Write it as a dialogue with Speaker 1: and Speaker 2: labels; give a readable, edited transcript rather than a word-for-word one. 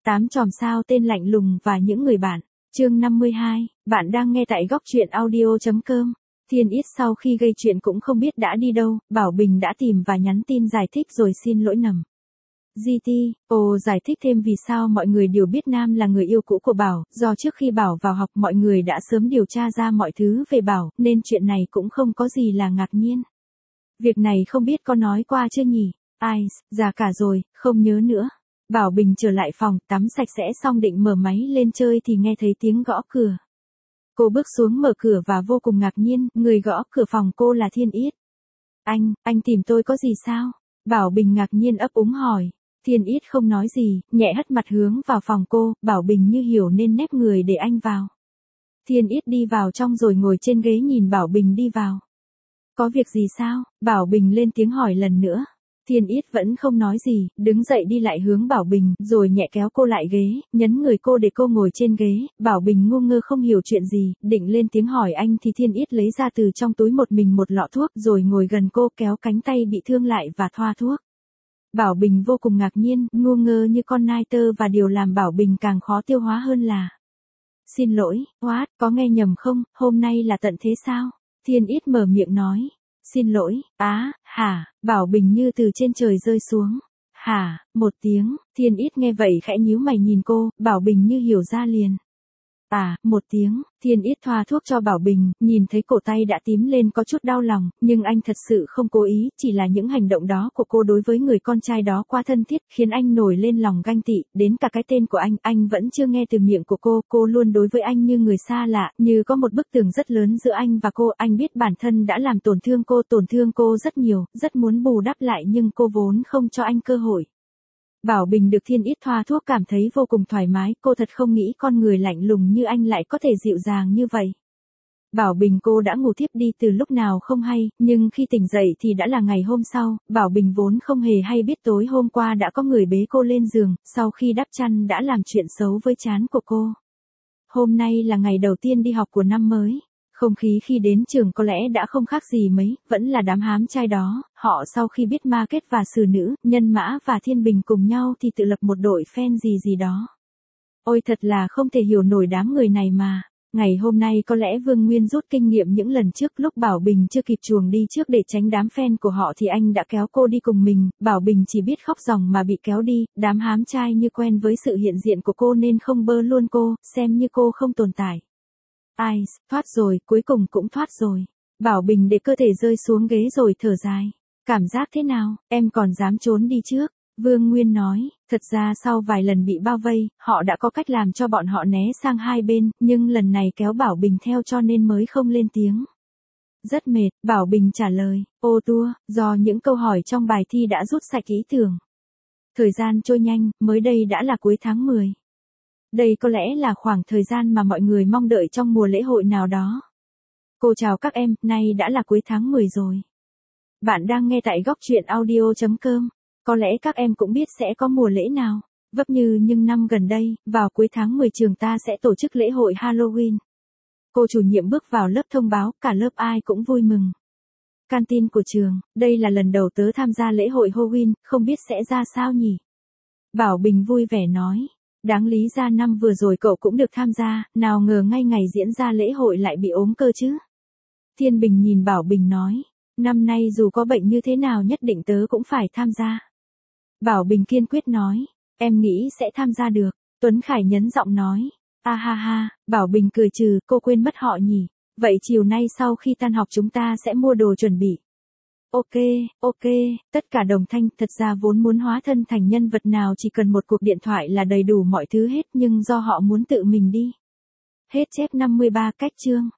Speaker 1: 8 chòm sao tên lạnh lùng và những người bạn. Chương 52, bạn đang nghe tại góc truyện audio.com. Thiên Yết sau khi gây chuyện cũng không biết đã đi đâu, Bảo Bình đã tìm và nhắn tin giải thích rồi xin lỗi nằm. GT, giải thích thêm vì sao mọi người đều biết Nam là người yêu cũ của Bảo, do trước khi Bảo vào học mọi người đã sớm điều tra ra mọi thứ về Bảo, nên chuyện này cũng không có gì là ngạc nhiên. Việc này không biết có nói qua chưa nhỉ? Ai, già cả rồi, không nhớ nữa. Bảo Bình trở lại phòng, tắm sạch sẽ xong định mở máy lên chơi thì nghe thấy tiếng gõ cửa. Cô bước xuống mở cửa và vô cùng ngạc nhiên, người gõ cửa phòng cô là Thiên Yết. Anh tìm tôi có gì sao? Bảo Bình ngạc nhiên ấp úng hỏi. Thiên Yết không nói gì, nhẹ hất mặt hướng vào phòng cô, Bảo Bình như hiểu nên nép người để anh vào. Thiên Yết đi vào trong rồi ngồi trên ghế nhìn Bảo Bình đi vào. Có việc gì sao? Bảo Bình lên tiếng hỏi lần nữa. Thiên Yết vẫn không nói gì, đứng dậy đi lại hướng Bảo Bình, rồi nhẹ kéo cô lại ghế, nhấn người cô để cô ngồi trên ghế. Bảo Bình ngu ngơ không hiểu chuyện gì, định lên tiếng hỏi anh thì Thiên Yết lấy ra từ trong túi một lọ thuốc rồi ngồi gần cô kéo cánh tay bị thương lại và thoa thuốc. Bảo Bình vô cùng ngạc nhiên, ngu ngơ như con nai tơ và điều làm Bảo Bình càng khó tiêu hóa hơn là. Xin lỗi, có nghe nhầm không, hôm nay là tận thế sao? Thiên Yết mở miệng nói. Xin lỗi, hả, Bảo Bình như từ trên trời rơi xuống. Hả, một tiếng, Thiên Yết nghe vậy khẽ nhíu mày nhìn cô, Bảo Bình như hiểu ra liền. Một tiếng, Thiên Yết thoa thuốc cho Bảo Bình, nhìn thấy cổ tay đã tím lên có chút đau lòng, nhưng anh thật sự không cố ý, chỉ là những hành động đó của cô đối với người con trai đó quá thân thiết, khiến anh nổi lên lòng ganh tị, đến cả cái tên của anh vẫn chưa nghe từ miệng của cô luôn đối với anh như người xa lạ, như có một bức tường rất lớn giữa anh và cô, anh biết bản thân đã làm tổn thương cô rất nhiều, rất muốn bù đắp lại nhưng cô vốn không cho anh cơ hội. Bảo Bình được Thiên Yết thoa thuốc cảm thấy vô cùng thoải mái, cô thật không nghĩ con người lạnh lùng như anh lại có thể dịu dàng như vậy. Bảo Bình cô đã ngủ thiếp đi từ lúc nào không hay, nhưng khi tỉnh dậy thì đã là ngày hôm sau, Bảo Bình vốn không hề hay biết tối hôm qua đã có người bế cô lên giường, sau khi đắp chăn đã làm chuyện xấu với trán của cô. Hôm nay là ngày đầu tiên đi học của năm mới. Không khí khi đến trường có lẽ đã không khác gì mấy, vẫn là đám hám trai đó, họ sau khi biết Ma Kết và Sử Nữ, Nhân Mã và Thiên Bình cùng nhau thì tự lập một đội fan gì đó. Ôi thật là không thể hiểu nổi đám người này mà. Ngày hôm nay có lẽ Vương Nguyên rút kinh nghiệm những lần trước lúc Bảo Bình chưa kịp chuồng đi trước để tránh đám fan của họ thì anh đã kéo cô đi cùng mình, Bảo Bình chỉ biết khóc ròng mà bị kéo đi, đám hám trai như quen với sự hiện diện của cô nên không bơ luôn cô, xem như cô không tồn tại. Thoát rồi, cuối cùng cũng thoát rồi. Bảo Bình để cơ thể rơi xuống ghế rồi thở dài. Cảm giác thế nào, em còn dám trốn đi trước? Vương Nguyên nói, thật ra sau vài lần bị bao vây, họ đã có cách làm cho bọn họ né sang hai bên, nhưng lần này kéo Bảo Bình theo cho nên mới không lên tiếng. Rất mệt, Bảo Bình trả lời, do những câu hỏi trong bài thi đã rút sạch ý tưởng. Thời gian trôi nhanh, mới đây đã là cuối tháng 10. Đây có lẽ là khoảng thời gian mà mọi người mong đợi trong mùa lễ hội nào đó. Cô chào các em, nay đã là cuối tháng 10 rồi. Bạn đang nghe tại góc truyện audio.com. Có lẽ các em cũng biết sẽ có mùa lễ nào. Vấp như nhưng năm gần đây, vào cuối tháng 10 trường ta sẽ tổ chức lễ hội Halloween. Cô chủ nhiệm bước vào lớp thông báo, cả lớp ai cũng vui mừng. Canteen của trường, đây là lần đầu tớ tham gia lễ hội Halloween, không biết sẽ ra sao nhỉ? Bảo Bình vui vẻ nói. Đáng lý ra năm vừa rồi cậu cũng được tham gia, nào ngờ ngay ngày diễn ra lễ hội lại bị ốm cơ chứ. Thiên Bình nhìn Bảo Bình nói, năm nay dù có bệnh như thế nào nhất định tớ cũng phải tham gia. Bảo Bình kiên quyết nói, em nghĩ sẽ tham gia được. Tuấn Khải nhấn giọng nói, Bảo Bình cười trừ, cô quên mất họ nhỉ. Vậy chiều nay sau khi tan học chúng ta sẽ mua đồ chuẩn bị. Ok, tất cả đồng thanh, thật ra vốn muốn hóa thân thành nhân vật nào chỉ cần một cuộc điện thoại là đầy đủ mọi thứ hết nhưng do họ muốn tự mình đi. Hết chép 53 cách chương.